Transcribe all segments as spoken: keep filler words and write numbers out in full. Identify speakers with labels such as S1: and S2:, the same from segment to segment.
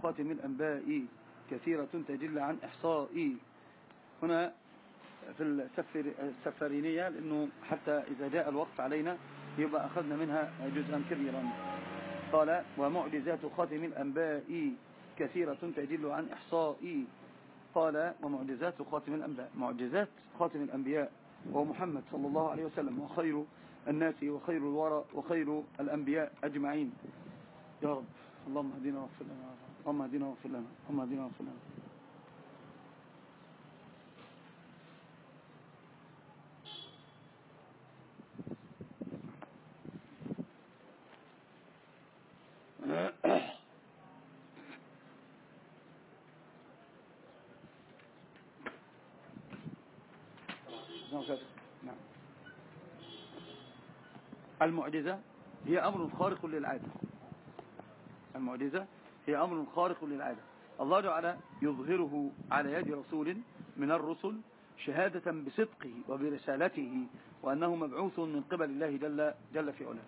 S1: خاتم الأنباء كثيرة تجل عن إحصاء. هنا في السفر السفرينية، لأنه حتى إذا جاء الوقت علينا يبقى أخذنا منها جزءا كبيرا. قال ومعجزات خاتم الأنباء كثيرة تجل عن إحصاء. قال ومعجزات خاتم الأنباء، معجزات خاتم الأنبياء وهو محمد صلى الله عليه وسلم، وخير الناس وخير الورى وخير الأنبياء أجمعين. يا رب اللهم اهدنا واغفر لنا، اللهم اهدنا واغفر لنا، اللهم اهدنا واغفر لنا. نعم. المعجزة هي أمر خارق للعادة. المعجزة هي أمر خارق للعادة، الله تعالى يظهره على يد رسول من الرسل شهادة بصدقه وبرسالته وأنه مبعوث من قبل الله جل, جل في علاه.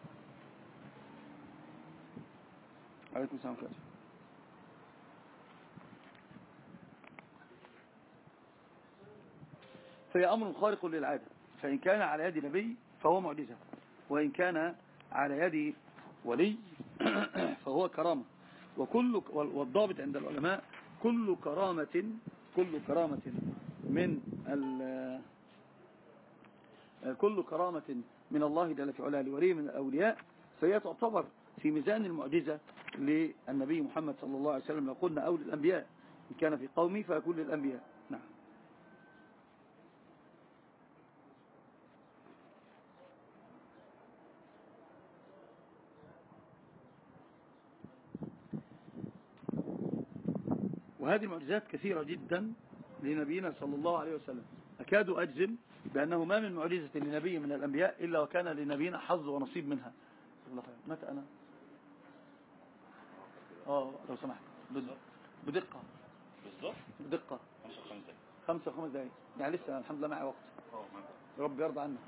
S1: عليكم السلام عليكم. فهي أمر خارق للعادة، فإن كان على يد نبي فهو معجزة، وإن كان على يد ولي فهو كرامة. وكل والضابط عند العلماء كل كرامة كل كرامة من كل كرامة من الله جل في علاه لولي من الأولياء فهي تعتبر في ميزان المعجزة للنبي محمد صلى الله عليه وسلم. لو قلنا أولي الأنبياء إن كان في قومي فيكون للأنبياء. نعم. وهذه المعجزات كثيرة جدا لنبينا صلى الله عليه وسلم. أكاد أجزم بأنه ما من معجزة لنبي من الأنبياء إلا وكان لنبينا حظ ونصيب منها. متى أنا آه لو سمحت بدقة
S2: بالظبط
S1: بدقة
S2: خمسة وخمس دقايق
S1: خمسة وخمس دقايق يعني لسه الحمد لله معي وقت. رب يرضى عنك.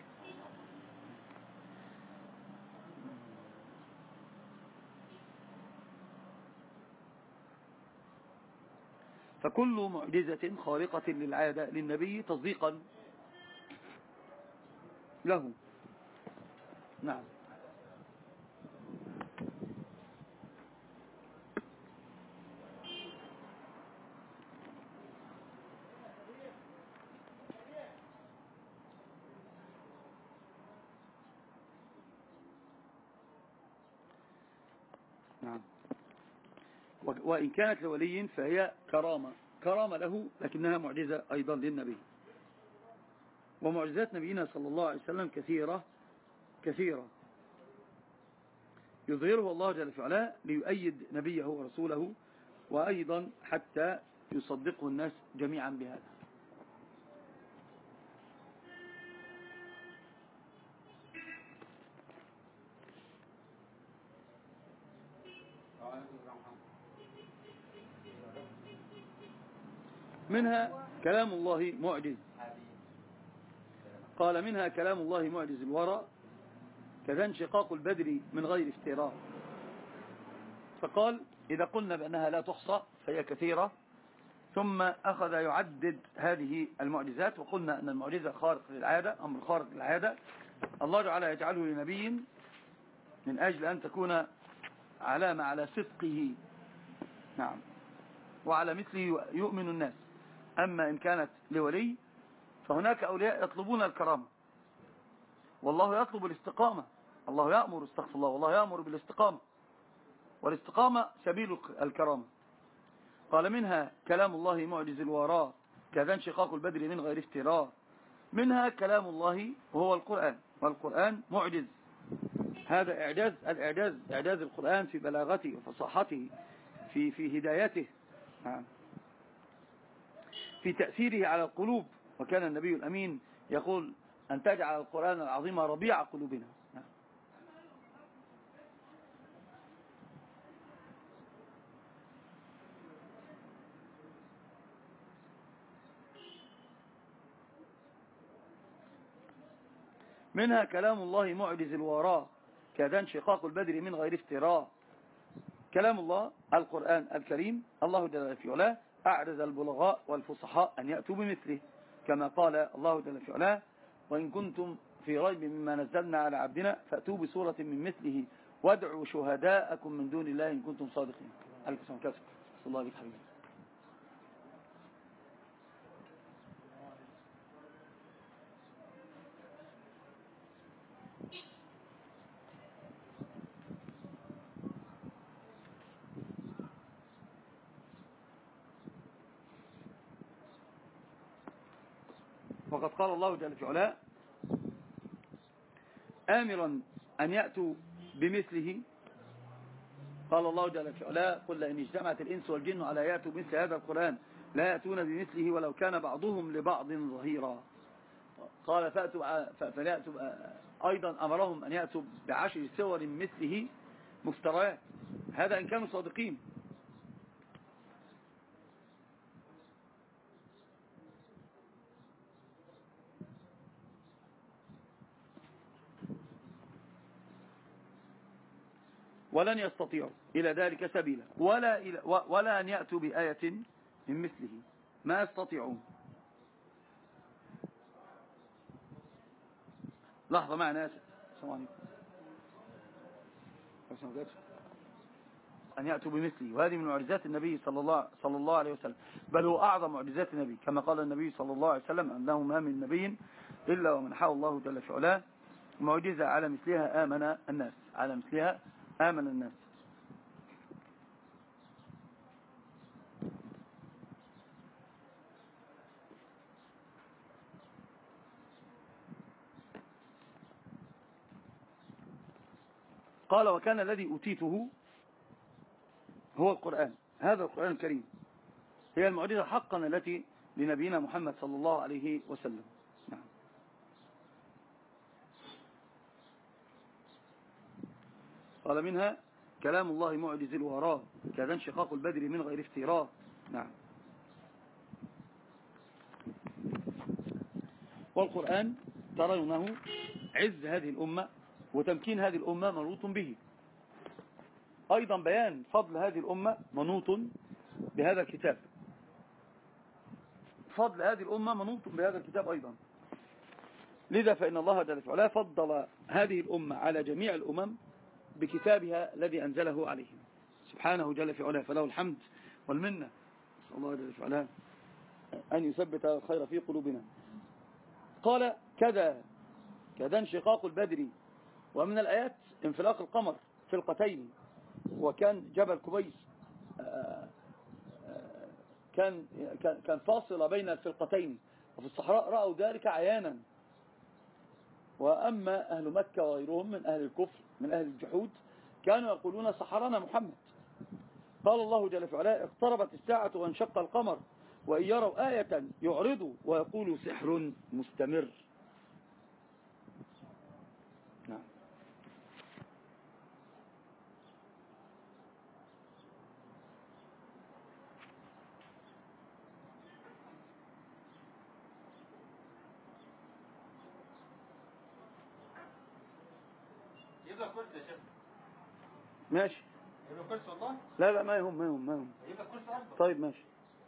S1: فكل معجزة خارقة للعادة للنبي تصديقا له. نعم. نعم. وإن كانت لولي فهي كرامة كرامة له لكنها معجزة أيضا للنبي. ومعجزات نبينا صلى الله عليه وسلم كثيرة كثيرة يظهره الله جل في علاه ليؤيد نبيه ورسوله، وأيضا حتى يصدقه الناس جميعا بهذا. منها كلام الله معجز. قال منها كلام الله معجز الورى كذا انشقاق البدر من غير افتراء. فقال إذا قلنا بأنها لا تحصى فهي كثيرة، ثم أخذ يعدد هذه المعجزات وقلنا أن المعجزة خارق للعادة، أمر خارق للعادة الله تعالى يجعله لنبي من أجل أن تكون علامة على صدقه. نعم. وعلى مثله يؤمن الناس. أما إن كانت لولي فهناك أولياء يطلبون الكرامة والله يطلب الاستقامة. الله يأمر استغفر الله والله يأمر بالاستقامة، والاستقامة سبيل الكرامة. قال منها كلام الله معجز الوراء كذا انشقاق البدر من غير افتراء. منها كلام الله وهو القرآن، والقرآن معجز. هذا إعجاز الإعجاز إعجاز القرآن في بلاغته وفصاحته في في هدايته، في تأثيره على القلوب. وكان النبي الأمين يقول أن تجعل القرآن العظيم ربيع قلوبنا. منها كلام الله معجز الوراء كذا انشقاق البدر من غير افتراء. كلام الله القرآن الكريم. الله جل في علاه أعرض البلغاء والفصحاء أن يأتوا بمثله، كما قال الله جل في علاه: وإن كنتم في ريب مما نزلنا على عبدنا فأتوا بسورة من مثله وادعوا شهداءكم من دون الله إن كنتم صادقين. عليكم السلام كاسب صلى الله عليه حبيبي. وقد قال الله جل في علاه آمرا أن يأتوا بمثله، قال الله جل في علاه: قل لئن اجتمعت الإنس والجن على يأتوا بمثل هذا القرآن لا يأتون بمثله ولو كان بعضهم لبعض ظهيرا. قال فأتوا فليأتوا أيضا أمرهم أن يأتوا بعشر سور مثله مفتريات، هذا إن كانوا صادقين. ولن يستطيعوا إلى ذلك سبيلا ولا, إلى ولا أن يأتوا بآية من مثله، ما يستطيعون. لحظة معنا آسف. السلام عليكم. أن يأتوا بمثله، وهذه من معجزات النبي صلى الله, صلى الله عليه وسلم، بل هو أعظم معجزات النبي، كما قال النبي صلى الله عليه وسلم: أنه ما من نبي إلا ومنحه الله جل في علاه معجزة على مثلها آمن الناس، على مثلها آمن الناس. قال: وكان الذي أوتيته هو القرآن، هذا القرآن الكريم هي المعجزة حقا التي لنبينا محمد صلى الله عليه وسلم. نعم. قال: منها كلام الله معجز الوراء كذا انشقاق البدر من غير افتراء. نعم. والقرآن ترونه عز هذه الأمة وتمكين هذه الأمة منوط به، أيضا بيان فضل هذه الأمة منوط بهذا الكتاب، فضل هذه الأمة منوط بهذا الكتاب أيضا. لذا فإن الله جل وعلا فضل هذه الأمة على جميع الأمم بكتابها الذي أنزله عليهم سبحانه جل في علاه، فله الحمد والمنة. نسأل الله جل في علاه أن يثبت الخير في قلوبنا. قال: كذا كذا انشقاق البدر، ومن الآيات انفلاق القمر فلقتين، وكان جبل كبيس كان كان فاصلة بين الفلقتين، وفي الصحراء رأوا ذلك عيانا. وأما أهل مكة وغيرهم من أهل الكفر من أهل الجحود كانوا يقولون سحرنا محمد. قال الله جل وعلا: اقتربت الساعة وانشق القمر وإن يروا آية يعرضوا ويقولوا سحر مستمر. نعم.
S2: يبقى كرسي يا شيخ.
S1: ماشي.
S2: يبقى كرسي والله.
S1: لا لا ما يهم ما يهم ما يهم.
S2: يبقى كرسي أكبر.
S1: طيب ماشي.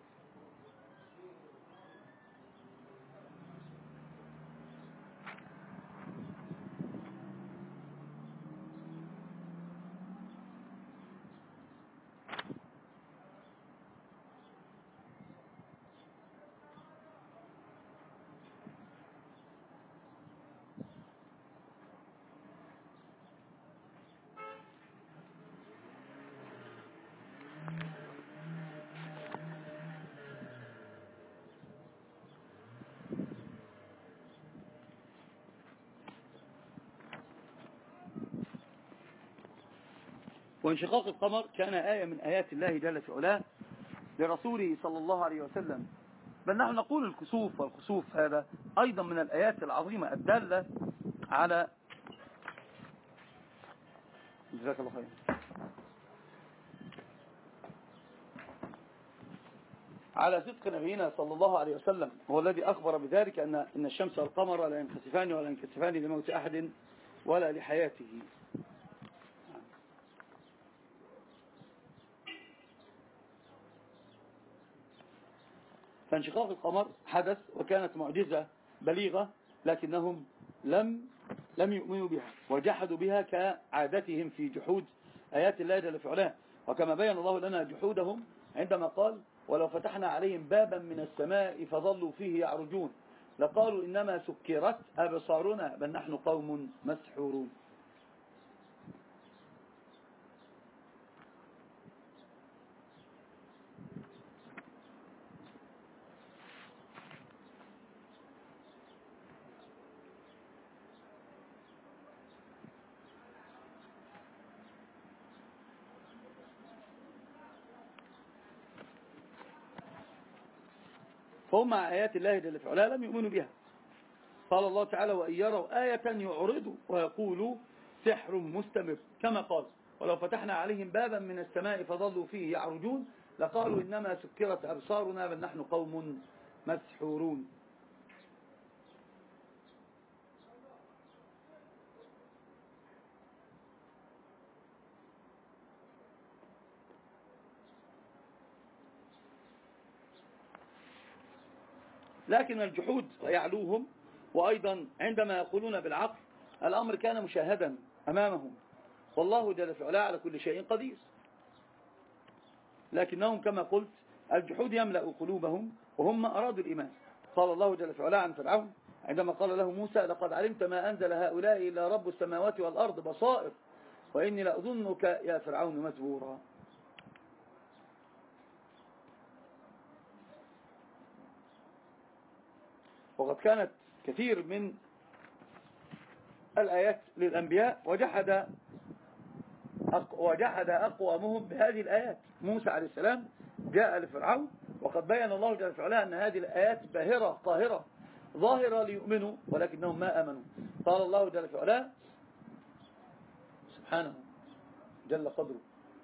S1: وانشقاق القمر كان آية من آيات الله جل في علاه لرسوله صلى الله عليه وسلم، بل نحن نقول الكسوف، والكسوف هذا أيضا من الآيات العظيمة الدالة على جزاك الله خير على صدق نبينا صلى الله عليه وسلم، هو الذي أخبر بذلك أن إن الشمس والقمر لا ينخسفان ولا ينكسفان لموت أحد ولا لحياته. فانشقاق القمر حدث وكانت معجزة بليغة، لكنهم لم لم يؤمنوا بها وجحدوا بها كعادتهم في جحود آيات الله جل في علاه. وكما بين الله لنا جحودهم عندما قال ولو فتحنا عليهم بابا من السماء فظلوا فيه يعرجون لقالوا إنما سكرت أبصارنا بل نحن قوم مسحورون. فهم مع آيات الله جل في علاه لم يؤمنوا بها. قال الله تعالى وإن يروا آية يعرضوا ويقولوا سحر مستمر، كما قال ولو فتحنا عليهم بابا من السماء فظلوا فيه يعرجون لقالوا إنما سكرت أبصارنا بل نحن قوم مسحورون. لكن الجحود يعلوهم، وأيضا عندما يقولون بالعقل الأمر كان مشاهدا أمامهم، والله جل في علاه على كل شيء قدير. لكنهم كما قلت الجحود يملأ قلوبهم وهم أرادوا الإيمان. قال الله جل في علاه عن فرعون عندما قال له موسى لقد علمت ما أنزل هؤلاء إلا رب السماوات والأرض بصائر وإني لأظنك يا فرعون مزبورا. وقد كانت كثير من الآيات للأنبياء وجحد وجحد أقوامهم بهذه الآيات. موسى عليه السلام جاء لفرعون وقد بين الله جل وعلا أن هذه الآيات باهرة قاهرة ظاهرة ليؤمنوا ولكنهم ما آمنوا. قال الله جل وعلا سبحانه جل قدره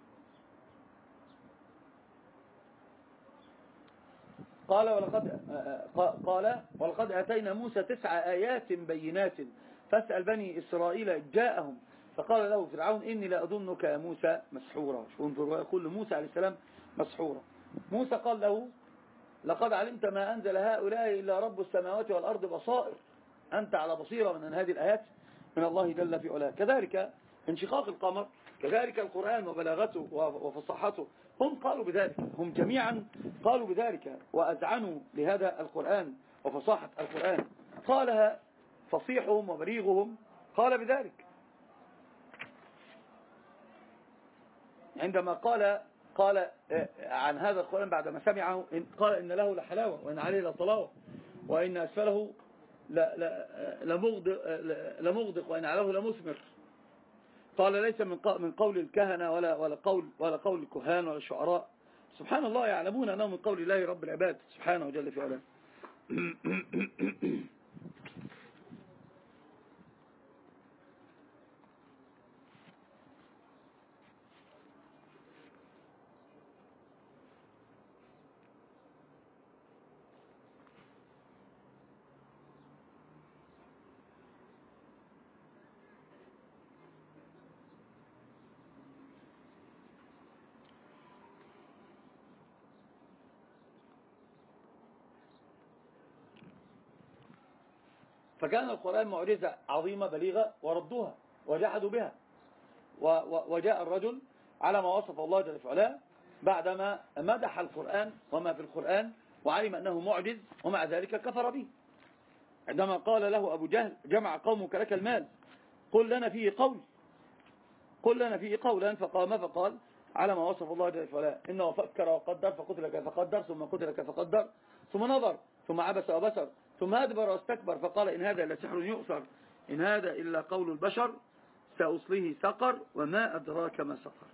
S1: قال ولقد قال ولقد آتينا موسى تسع آيات بينات فاسأل بني إسرائيل جاءهم فقال له فرعون إني لأظنك يا موسى مسحورا. انظروا يقول لموسى عليه السلام مسحورا. موسى قال له لقد علمت ما أنزل هؤلاء إلا رب السماوات والأرض بصائر، أنت على بصيرة من هذه الآيات من الله جل في علاه. كذلك انشقاق القمر، كذلك القرآن وبلاغته وفصاحته، هم قالوا بذلك، هم جميعا قالوا بذلك وأذعنوا لهذا القرآن وفصاحة القرآن. قالها فصيحهم وبليغهم قال بذلك عندما قال قال عن هذا القرآن بعدما سمعه قال إن له لحلاوة وإن عليه لطلاوة وإن أسفله لمغدق وإن عليه لمثمر. قال ليس من من قول الكهنة ولا ولا قول ولا قول الكهان ولا الشعراء، سبحان الله يعلمون أنه من قول الله رب العباد سبحانه وجل في علاه. فكان القرآن معجزة عظيمة بليغة وردوها وجحدوا بها. وجاء الرجل على ما وصف الله جل وعلا بعدما مدح القرآن وما في القرآن وعلم أنه معجز ومع ذلك كفر به. عندما قال له أبو جهل جمع قومك لك المال قل لنا فيه قول قل لنا فيه قولا فقام فقال على ما وصف الله جل وعلا إنه فكر وقدر فقتل كيف قدر ثم قتل كيف قدر ثم نظر ثم عبس وبصر ثم أدبر واستكبر فقال إن هذا إلا سحر يؤثر إن هذا إلا قول البشر سأصليه سقر وما أدراك ما سقر.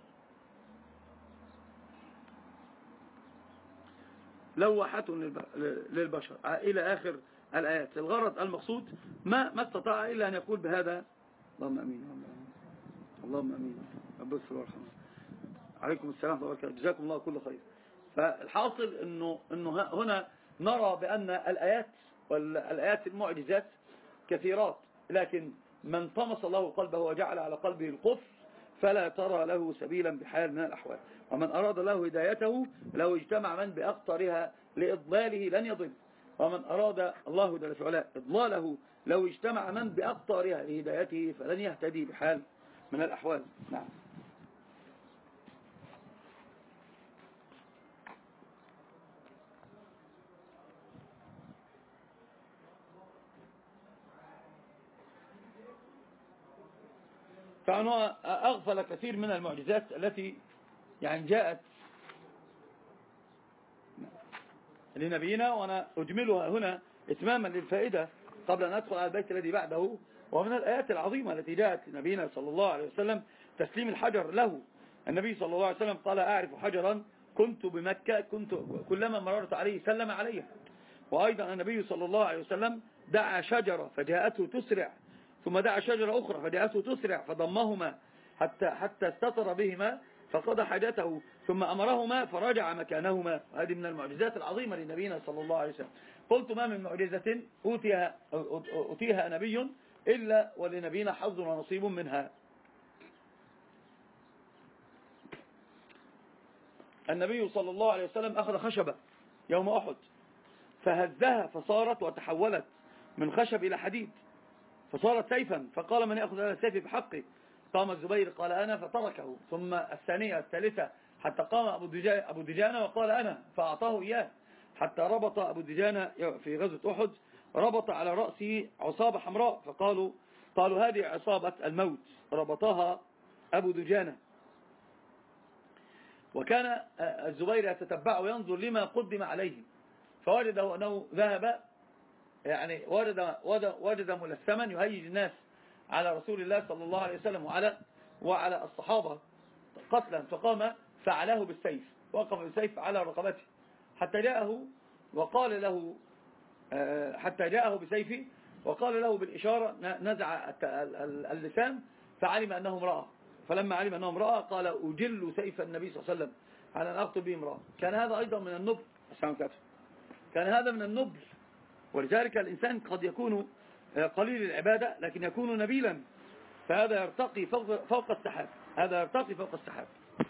S1: لوحة للبشر إلى آخر الآيات. الغرض المقصود ما ما استطاع إلا أن يقول بهذا اللهم أمين اللهم أمين رب اغفر وارحم. عليكم السلام ورحمة الله وبركاته، جزاكم الله كل خير. فالحاصل إنه إنه هنا نرى بأن الآيات والآيات المعجزات كثيرات، لكن من طمس الله قلبه وجعل على قلبه القفل فلا ترى له سبيلا بحال من الأحوال. ومن أراد له هدايته لو اجتمع من بأخطرها لإضلاله لن يضل، ومن أراد الله جل في علاه إضلاله لو اجتمع من بأقطارها لهدايته فلن يهتدي بحال من الأحوال. نعم. فأنا أغفل كثير من المعجزات التي يعني جاءت لنبينا، وأنا أجملها هنا إتماما للفائدة قبل أن أدخل على البيت الذي بعده. ومن الآيات العظيمة التي جاءت لنبينا صلى الله عليه وسلم تسليم الحجر له. النبي صلى الله عليه وسلم قال: أعرف حجرا كنت بمكة كنت كلما مررت عليه سلم عليه. وأيضا النبي صلى الله عليه وسلم دعا شجرة فجاءته تسرع، ثم دعا شجرة أخرى فجاءته تسرع فضمهما حتى حتى استتر بهما فقضى حاجته، ثم أمرهما فرجع مكانهما. هذه من المعجزات العظيمة لنبينا صلى الله عليه وسلم. قلت: ما من معجزة أوتيها, أوتيها نبي إلا ولنبينا حظ ونصيب منها. النبي صلى الله عليه وسلم أخذ خشبة يوم أحد فهزها فصارت وتحولت من خشب إلى حديد فصارت سيفا، فقال: من يأخذ هذا السيف بحقه؟ قام الزبير قال: أنا، فتركه. ثم الثانية الثالثة حتى قام أبو دجانة وقال: أنا، فأعطاه إياه، حتى ربط أبو دجانة في غزوة أحد ربط على رأسه عصابة حمراء، فقالوا قالوا هذه عصابة الموت، ربطها أبو دجانة. وكان الزبير يتتبع وينظر لما قدم عليه، فوجده أنه ذهب يعني وجد, وجد ملثما يهيج الناس على رسول الله صلى الله عليه وسلم وعلى وعلى الصحابة قتلا، فقام فعله بالسيف، وقف بالسيف على رقبته حتى جاءه وقال له حتى جاءه بسيفه وقال له بالإشارة، نزع اللسان فعلم أنه امرأة، فلما علم أنه امرأة قال: أجل سيف النبي صلى الله عليه وسلم على أن أقتل به امرأة. كان هذا أيضا من النبل، كان هذا من النبل. ولذلك الإنسان قد يكون قليل العبادة لكن يكون نبيلا، فهذا يرتقي فوق, فوق السحاب، هذا يرتقي فوق السحاب.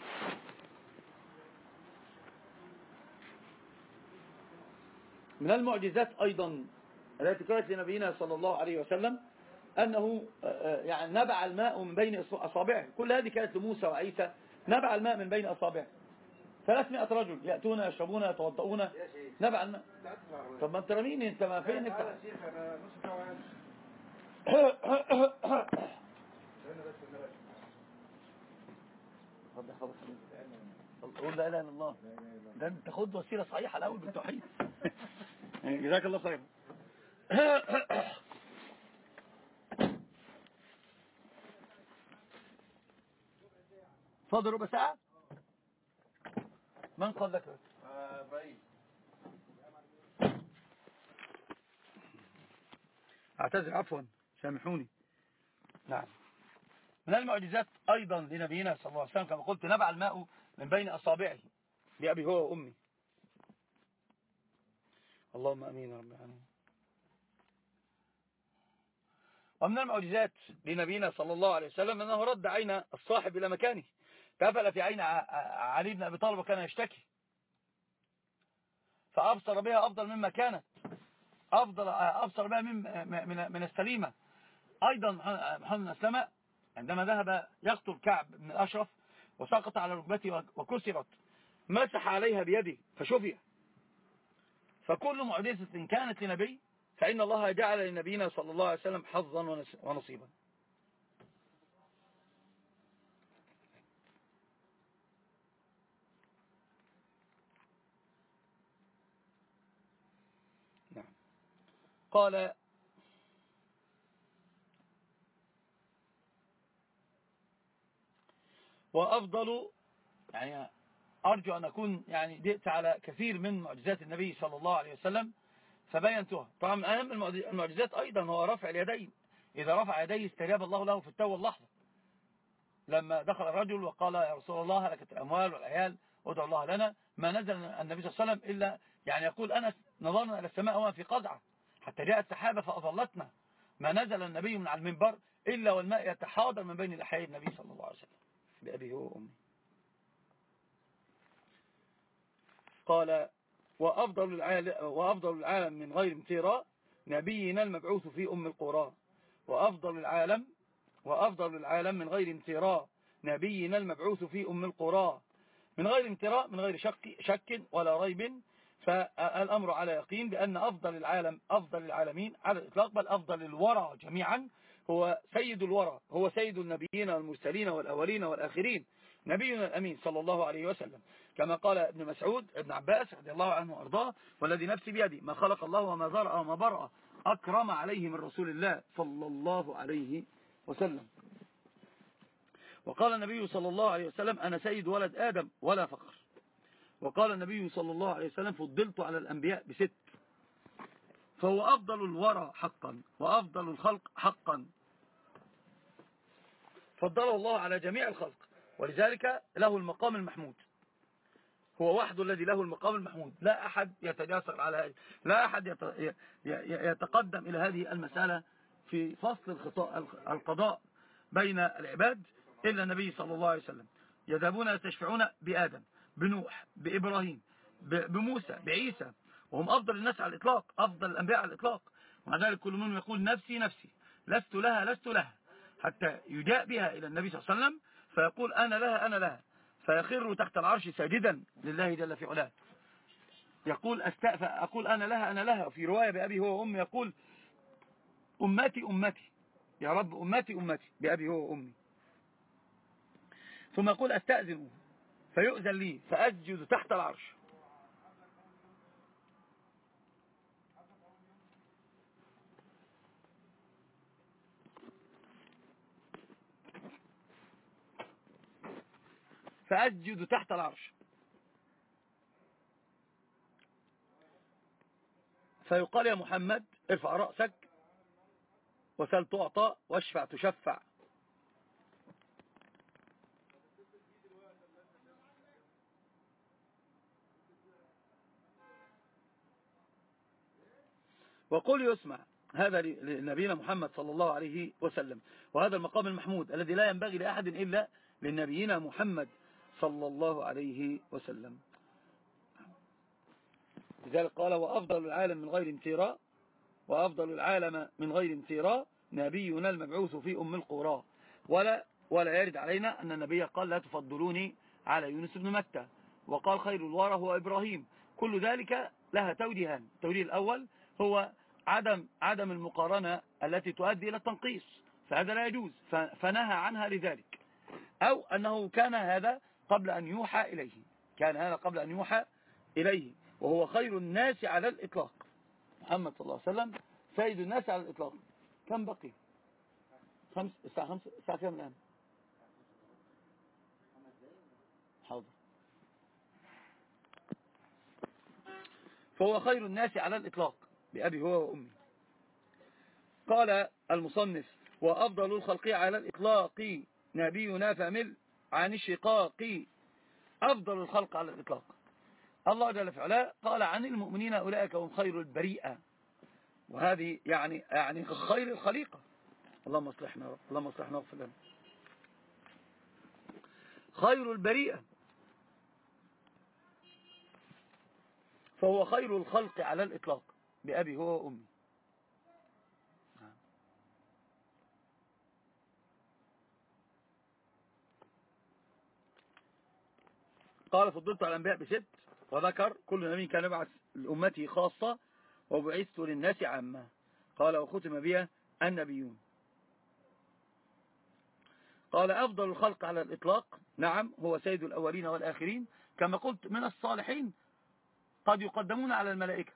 S1: من المعجزات أيضا التي كانت لنبينا صلى الله عليه وسلم أنه يعني نبع الماء من بين أصابعه. كل هذه كانت لموسى وعيسى، نبع الماء من بين أصابعه. ثلاثمائة رجل يأتون يشربون يتوضؤون نبع الماء. طب ما انت رميني، انت ما فين انت؟ قول لا اله الا الله، ده انت خد وسيله صحيحه الاول بالتوحيد. جزاك الله خير. فاضل ربع ساعه. من قال لك؟ ابراهيم. اعتذر، عفوا، سامحوني. نعم. من المعجزات أيضا لنبينا صلى الله عليه وسلم كما قلت نبع الماء من بين أصابعه لأبي هو وأمي. اللهم أمين يا رب العالمين. ومن المعجزات لنبينا صلى الله عليه وسلم أنه رد عين الصاحب إلى مكانه، فأفل في عين علي بن أبي طالب وكان يشتكي فأبصر بها أفضل مما كانت، أفضل أبصر بها من, من, من السليمة. أيضا محمد بن مسلمة عندما ذهب يقتل كعب بن الأشرف وسقط على ركبته وكسرت مسح عليها بيده فشفي. فكل معجزة كانت لنبي فإن الله جعل لنبينا صلى الله عليه وسلم حظا ونصيبا. نعم. قال: وأفضل، يعني أرجو أن أكون يعني دئت على كثير من معجزات النبي صلى الله عليه وسلم فبينتها. طبعا من أهم المعجزات أيضا هو رفع اليدين، إذا رفع يديه استجاب الله له في التو اللحظة. لما دخل الرجل وقال: يا رسول الله هلكت الأموال والعيال ادعو الله لنا، ما نزل النبي صلى الله عليه وسلم إلا يعني يقول: أنس نظرنا إلى السماء وما في قزعة حتى جاءت سحابة فأظلتنا، ما نزل النبي من على المنبر إلا والماء يتحاضر من بين لحيي النبي صلى الله عليه وسلم بأبي هو وأمي. قال: وأفضل العالم, وأفضل العالم من غير امتراء نبينا المبعوث في أم القرى. وأفضل العالم وأفضل العالم من غير امتراء نبينا المبعوث في أم القرى. من غير امتراء، من غير شك, شك ولا ريب، فالأمر على يقين بأن أفضل العالم أفضل العالمين على الإطلاق، بل أفضل الورى جميعا هو سيد الورى، هو سيد النبيين والمرسلين والأولين والآخرين، نبينا الأمين صلى الله عليه وسلم، كما قال ابن مسعود ابن عباس رضي الله عنه وأرضاه: والذي نفسي بيدي ما خلق الله وما ذرأ وما برأ أكرم عليه من رسول الله صلى الله عليه وسلم. وقال النبي صلى الله عليه وسلم: أنا سيد ولد آدم ولا فخر. وقال النبي صلى الله عليه وسلم: فضلت على الأنبياء بست. فهو أفضل الورى حقا وأفضل الخلق حقا، فضله الله على جميع الخلق، ولذلك له المقام المحمود، هو وحده الذي له المقام المحمود، لا أحد يتجاسر على هذه، لا أحد يتقدم إلى هذه المسألة في فصل القضاء بين العباد إلا النبي صلى الله عليه وسلم. يذهبون يستشفعون بآدم، بنوح، بإبراهيم، بموسى، بعيسى، وهم أفضل الناس على الإطلاق، أفضل الأنبياء على الإطلاق، ومع ذلك كل منهم يقول: نفسي نفسي، لست لها لست لها، حتى يجاء بها إلى النبي صلى الله عليه وسلم فيقول: أنا لها أنا لها، فيخر تحت العرش ساجدا لله جل في علاه، يقول: أقول أنا لها أنا لها. في رواية بأبي هو وأمي يقول: أمتي أمتي، يا رب أمتي أمتي، بأبي هو وأمي. ثم يقول: أستأذن فيؤذن لي فأسجد تحت العرش. فأسجد تحت العرش، فيقال: يا محمد ارفع رأسك وسل تعطى واشفع تشفع. وقل يسمع. هذا لنبينا محمد صلى الله عليه وسلم، وهذا المقام المحمود الذي لا ينبغي لأحد إلا لنبينا محمد صلى الله عليه وسلم. لذلك قال: وأفضل العالم من غير امتراء وأفضل العالم من غير امتراء نبينا المبعوث في أم القرى. ولا ولا يرد علينا أن النبي قال: لا تفضلوني على يونس بن متى، وقال: خير الورى هو إبراهيم. كل ذلك لها توجيهان. التوجيه الأول هو عدم عدم المقارنة التي تؤدي إلى التنقيص، فهذا لا يجوز، فنهى عنها لذلك. أو أنه كان هذا قبل أن يوحى إليه، كان هذا قبل أن يوحى إليه، وهو خير الناس على الإطلاق. محمد صلى الله عليه وسلم سيد الناس على الإطلاق. كم بقي؟ خمس الساعة خمسة الساعة كم الآن؟ حاضر. فهو خير الناس على الإطلاق بأبي هو وأمي. قال المصنف: وأفضل الخلق على الإطلاق نبينا فمل عن الشقاق. أفضل الخلق على الإطلاق الله جل في علاه قال عن المؤمنين: أولئك هم خير البريئة. وهذه يعني يعني خير الخليقة. اللهم اصلحنا رب، اللهم اصلحنا واغفر لنا. خير البريئة، فهو خير الخلق على الإطلاق بأبي هو وأمي. قال: فضلت على الأنبياء بست، وذكر كل نبي كان يبعث لأمته خاصة وبعثت للناس عامة. قال: وختم بها النبيون. قال: أفضل الخلق على الإطلاق، نعم، هو سيد الأولين والآخرين، كما قلت من الصالحين قد يقدمون على الملائكة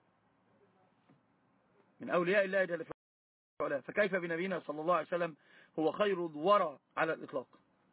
S1: من أولياء الله جل وعلا، فكيف بنبينا صلى الله عليه وسلم هو خير الورى على الإطلاق.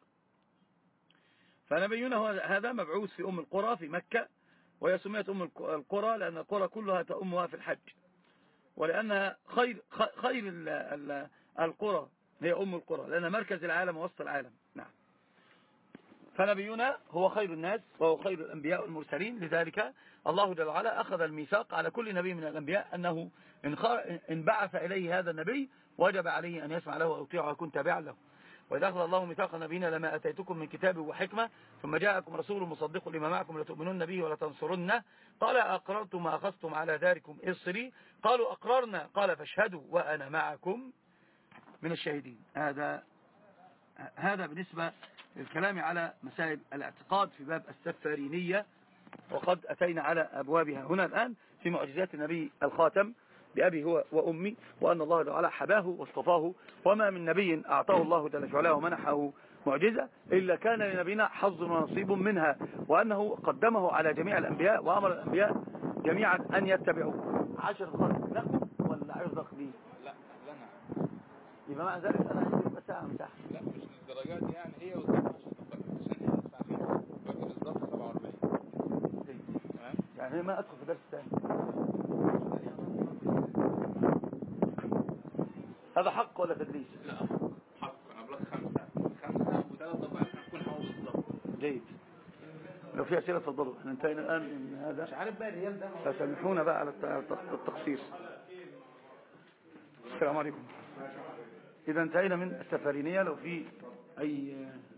S1: فنبينا هذا مبعوث في أم القرى في مكة، وهي سميت أم القرى لأن القرى كلها تأمها في الحج، ولأنها خير خير القرى هي أم القرى، لأنها مركز العالم ووسط العالم. نعم. فنبينا هو خير الناس وهو خير الأنبياء والمرسلين، لذلك الله جل وعلا أخذ الميثاق على كل نبي من الأنبياء أنه إن بعث إليه هذا النبي وجب عليه أن يسمع له ويطيعه ويكون تابعا له. وإذا أخذ الله ميثاق نبينا لما أتيتكم من كتاب وحكمة ثم جاءكم رسول مصدق لما معكم لتؤمنون به ولا تنصرنه قال أقررتم ما أخذتم على ذلكم إصري قالوا أقررنا قال فاشهدوا وأنا معكم من الشاهدين. هذا هذا بالنسبة للكلام على مسائل الاعتقاد في باب السفارينية، وقد أتينا على أبوابها هنا الآن في معجزات النبي الخاتم بأبي هو وأمي، وأن الله تعالى حباه واصطفاه، وما من نبي أعطاه الله جل وعلا ومنحه معجزة إلا كان لنبينا حظ ونصيب منها، وأنه قدمه على جميع الأنبياء وأمر الأنبياء جميعا أن يتبعوه. عشر خلق لكم ولا عرضك لي؟
S2: لا لنا.
S1: يبقى مع ذلك أنا عندي يبقى ساعة مساحة.
S2: لا مش للدرجات دي يعني، هي والظبط عشان تفكر عشان هي الساعة خمسة وقت بالظبط سبعة وأربعين.
S1: يعني ما أدخل في درس ثاني. هذا حق ولا تدليس؟
S2: لا حق. أنا بلغ خمسة خمسة وثلاث دقائق نكون حاول بالظبط.
S1: جيد. لو في أسئلة تفضلوا. احنا انتهينا الآن من هذا.
S2: مش عارف بقى الريال ده.
S1: فسامحونا بقى على التقصير. السلام عليكم. إذا انتهينا من السفارينية، لو في أي